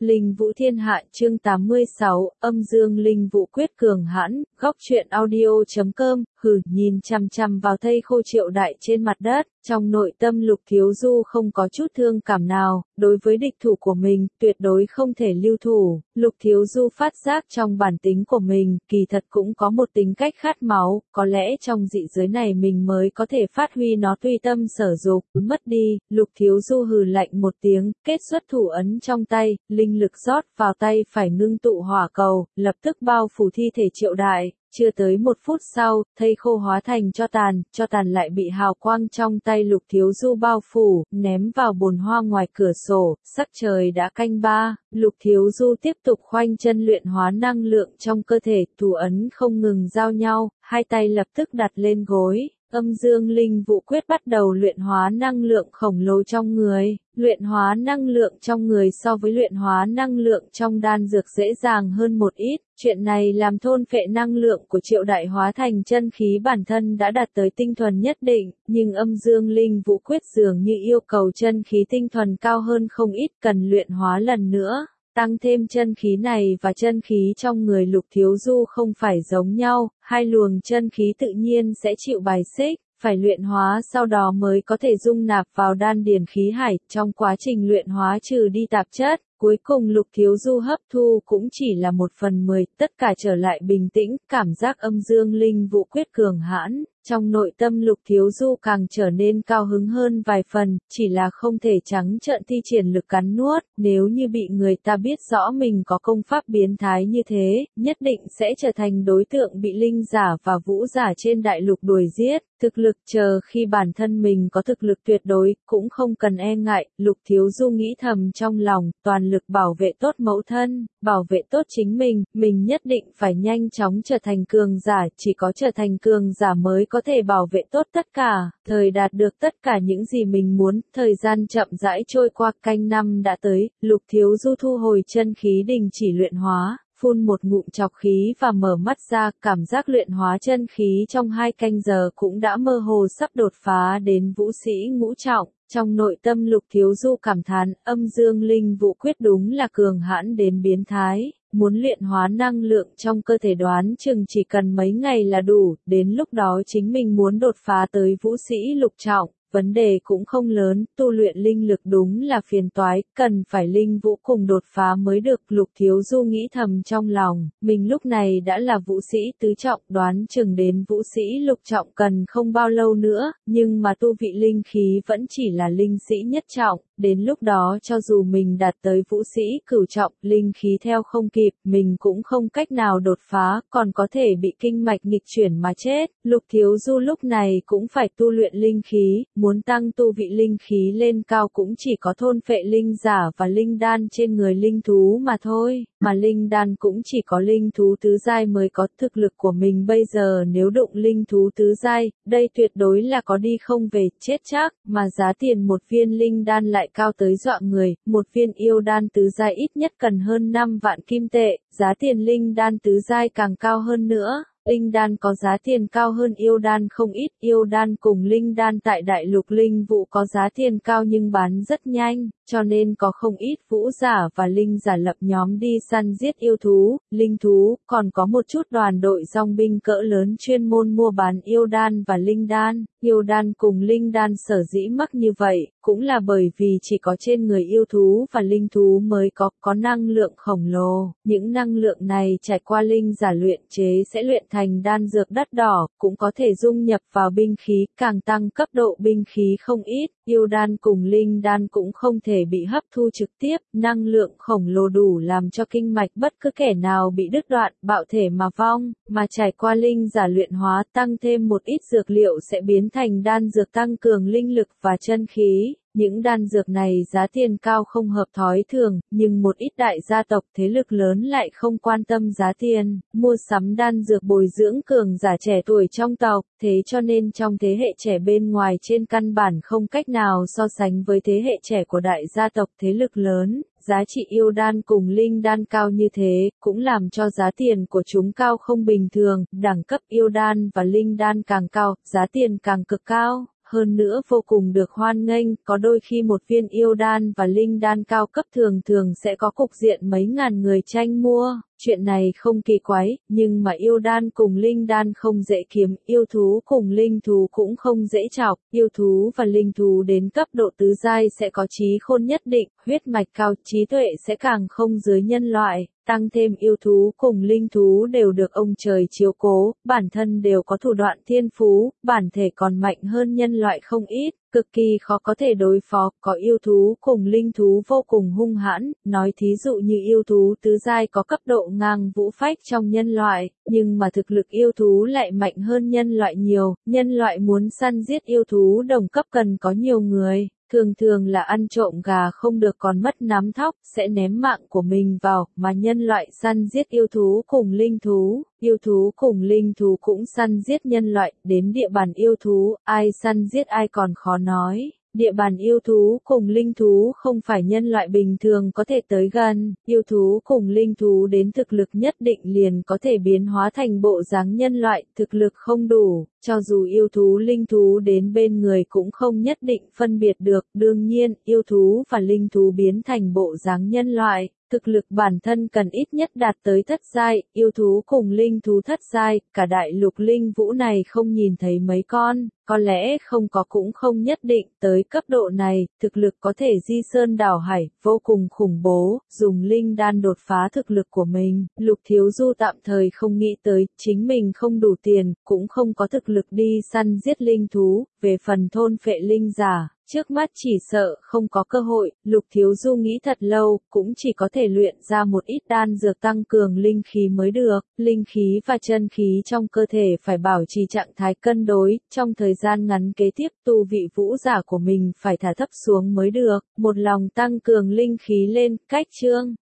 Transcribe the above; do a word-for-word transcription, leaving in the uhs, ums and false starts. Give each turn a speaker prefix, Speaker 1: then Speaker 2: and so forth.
Speaker 1: Linh Vũ Thiên Hạ chương tám mươi sáu, âm dương linh vũ quyết cường hãn, góc truyện audio chấm com, hừ, nhìn chằm chằm vào thây khô Triệu Đại trên mặt đất, trong nội tâm Lục Thiếu Du không có chút thương cảm nào, đối với địch thủ của mình, tuyệt đối không thể lưu thủ. Lục Thiếu Du phát giác trong bản tính của mình, kỳ thật cũng có một tính cách khát máu, có lẽ trong dị giới này mình mới có thể phát huy nó tùy tâm sở dục, mất đi. Lục Thiếu Du hừ lạnh một tiếng, kết xuất thủ ấn trong tay, linh lực rót vào tay phải ngưng tụ hỏa cầu, lập tức bao phủ thi thể Triệu Đại. Chưa tới một phút sau, thây khô hóa thành cho tàn, cho tàn lại bị hào quang trong tay Lục Thiếu Du bao phủ, ném vào bồn hoa ngoài cửa sổ, sắc trời đã canh ba, Lục Thiếu Du tiếp tục khoanh chân luyện hóa năng lượng trong cơ thể, thủ ấn không ngừng giao nhau, hai tay lập tức đặt lên gối. Âm dương linh vũ quyết bắt đầu luyện hóa năng lượng khổng lồ trong người. Luyện hóa năng lượng trong người so với luyện hóa năng lượng trong đan dược dễ dàng hơn một ít. Chuyện này làm thôn phệ năng lượng của Triệu Đại hóa thành chân khí bản thân đã đạt tới tinh thuần nhất định, nhưng âm dương linh vũ quyết dường như yêu cầu chân khí tinh thuần cao hơn không ít, cần luyện hóa lần nữa. Tăng thêm chân khí này và chân khí trong người Lục Thiếu Du không phải giống nhau, hai luồng chân khí tự nhiên sẽ chịu bài xích, phải luyện hóa sau đó mới có thể dung nạp vào đan điền khí hải, trong quá trình luyện hóa trừ đi tạp chất, cuối cùng Lục Thiếu Du hấp thu cũng chỉ là một phần mười, tất cả trở lại bình tĩnh, cảm giác âm dương linh vũ quyết cường hãn. Trong nội tâm Lục Thiếu Du càng trở nên cao hứng hơn vài phần, chỉ là không thể trắng trợn thi triển lực cắn nuốt, nếu như bị người ta biết rõ mình có công pháp biến thái như thế, nhất định sẽ trở thành đối tượng bị linh giả và vũ giả trên đại lục đuổi giết. Thực lực chờ khi bản thân mình có thực lực tuyệt đối, cũng không cần e ngại, Lục Thiếu Du nghĩ thầm trong lòng, toàn lực bảo vệ tốt mẫu thân, bảo vệ tốt chính mình, mình nhất định phải nhanh chóng trở thành cường giả, chỉ có trở thành cường giả mới có thể bảo vệ tốt tất cả, thời đạt được tất cả những gì mình muốn. Thời gian chậm rãi trôi qua, canh năm đã tới, Lục Thiếu Du thu hồi chân khí đình chỉ luyện hóa, phun một ngụm trọc khí và mở mắt ra, cảm giác luyện hóa chân khí trong hai canh giờ cũng đã mơ hồ sắp đột phá đến vũ sĩ ngũ trọng. Trong nội tâm Lục Thiếu Du cảm thán, âm dương linh vũ quyết đúng là cường hãn đến biến thái, muốn luyện hóa năng lượng trong cơ thể đoán chừng chỉ cần mấy ngày là đủ, đến lúc đó chính mình muốn đột phá tới vũ sĩ lục trọng. Vấn đề cũng không lớn, tu luyện linh lực đúng là phiền toái, cần phải linh vũ cùng đột phá mới được. Lục Thiếu Du nghĩ thầm trong lòng, mình lúc này đã là vũ sĩ tứ trọng, đoán chừng đến vũ sĩ lục trọng cần không bao lâu nữa, nhưng mà tu vị linh khí vẫn chỉ là linh sĩ nhất trọng, đến lúc đó cho dù mình đạt tới vũ sĩ cửu trọng, linh khí theo không kịp, mình cũng không cách nào đột phá, còn có thể bị kinh mạch nghịch chuyển mà chết. Lục Thiếu Du lúc này cũng phải tu luyện linh khí. Muốn tăng tu vị linh khí lên cao cũng chỉ có thôn phệ linh giả và linh đan trên người linh thú mà thôi, mà linh đan cũng chỉ có linh thú tứ giai mới có. Thực lực của mình bây giờ nếu đụng linh thú tứ giai, đây tuyệt đối là có đi không về, chết chắc, mà giá tiền một viên linh đan lại cao tới dọa người, một viên yêu đan tứ giai ít nhất cần hơn năm vạn kim tệ, giá tiền linh đan tứ giai càng cao hơn nữa. Linh đan có giá tiền cao hơn yêu đan không ít, yêu đan cùng linh đan tại đại lục linh vụ có giá tiền cao nhưng bán rất nhanh, cho nên có không ít vũ giả và linh giả lập nhóm đi săn giết yêu thú, linh thú, còn có một chút đoàn đội dòng binh cỡ lớn chuyên môn mua bán yêu đan và linh đan. Yêu đan cùng linh đan sở dĩ mắc như vậy, cũng là bởi vì chỉ có trên người yêu thú và linh thú mới có, có năng lượng khổng lồ. Những năng lượng này trải qua linh giả luyện chế sẽ luyện thành đan dược đắt đỏ, cũng có thể dung nhập vào binh khí, càng tăng cấp độ binh khí không ít. Yêu đan cùng linh đan cũng không thể bị hấp thu trực tiếp, năng lượng khổng lồ đủ làm cho kinh mạch bất cứ kẻ nào bị đứt đoạn, bạo thể mà vong, mà trải qua linh giả luyện hóa tăng thêm một ít dược liệu sẽ biến thành đan dược tăng cường linh lực và chân khí. Những đan dược này giá tiền cao không hợp thói thường, nhưng một ít đại gia tộc thế lực lớn lại không quan tâm giá tiền, mua sắm đan dược bồi dưỡng cường giả trẻ tuổi trong tộc, thế cho nên trong thế hệ trẻ bên ngoài trên căn bản không cách nào so sánh với thế hệ trẻ của đại gia tộc thế lực lớn. Giá trị yêu đan cùng linh đan cao như thế, cũng làm cho giá tiền của chúng cao không bình thường, đẳng cấp yêu đan và linh đan càng cao, giá tiền càng cực cao. hơn nữa vô cùng được hoan nghênh, có đôi khi một viên yêu đan và linh đan cao cấp thường thường sẽ có cục diện mấy ngàn người tranh mua. Chuyện này không kỳ quái, nhưng mà yêu đan cùng linh đan không dễ kiếm, yêu thú cùng linh thú cũng không dễ chọc, yêu thú và linh thú đến cấp độ tứ giai sẽ có trí khôn nhất định, huyết mạch cao, trí tuệ sẽ càng không dưới nhân loại. Tăng thêm yêu thú cùng linh thú đều được ông trời chiếu cố, bản thân đều có thủ đoạn thiên phú, bản thể còn mạnh hơn nhân loại không ít, cực kỳ khó có thể đối phó, có yêu thú cùng linh thú vô cùng hung hãn, nói thí dụ như yêu thú tứ giai có cấp độ ngang vũ phách trong nhân loại, nhưng mà thực lực yêu thú lại mạnh hơn nhân loại nhiều, nhân loại muốn săn giết yêu thú đồng cấp cần có nhiều người. Thường thường là ăn trộm gà không được còn mất nắm thóc, sẽ ném mạng của mình vào, mà nhân loại săn giết yêu thú cùng linh thú, yêu thú cùng linh thú cũng săn giết nhân loại, đến địa bàn yêu thú, ai săn giết ai còn khó nói. Địa bàn yêu thú cùng linh thú không phải nhân loại bình thường có thể tới gần, yêu thú cùng linh thú đến thực lực nhất định liền có thể biến hóa thành bộ dáng nhân loại, thực lực không đủ, cho dù yêu thú linh thú đến bên người cũng không nhất định phân biệt được, đương nhiên, yêu thú và linh thú biến thành bộ dáng nhân loại. Thực lực bản thân cần ít nhất đạt tới thất giai, yêu thú cùng linh thú thất giai, cả đại lục linh vũ này không nhìn thấy mấy con, có lẽ không có cũng không nhất định, tới cấp độ này, thực lực có thể di sơn đảo hải, vô cùng khủng bố, dùng linh đan đột phá thực lực của mình. Lục Thiếu Du tạm thời không nghĩ tới, chính mình không đủ tiền, cũng không có thực lực đi săn giết linh thú, về phần thôn phệ linh giả. Trước mắt chỉ sợ không có cơ hội, Lục Thiếu Du nghĩ thật lâu, cũng chỉ có thể luyện ra một ít đan dược tăng cường linh khí mới được, linh khí và chân khí trong cơ thể phải bảo trì trạng thái cân đối, trong thời gian ngắn kế tiếp tu vị vũ giả của mình phải thả thấp xuống mới được, một lòng tăng cường linh khí lên, cách chương.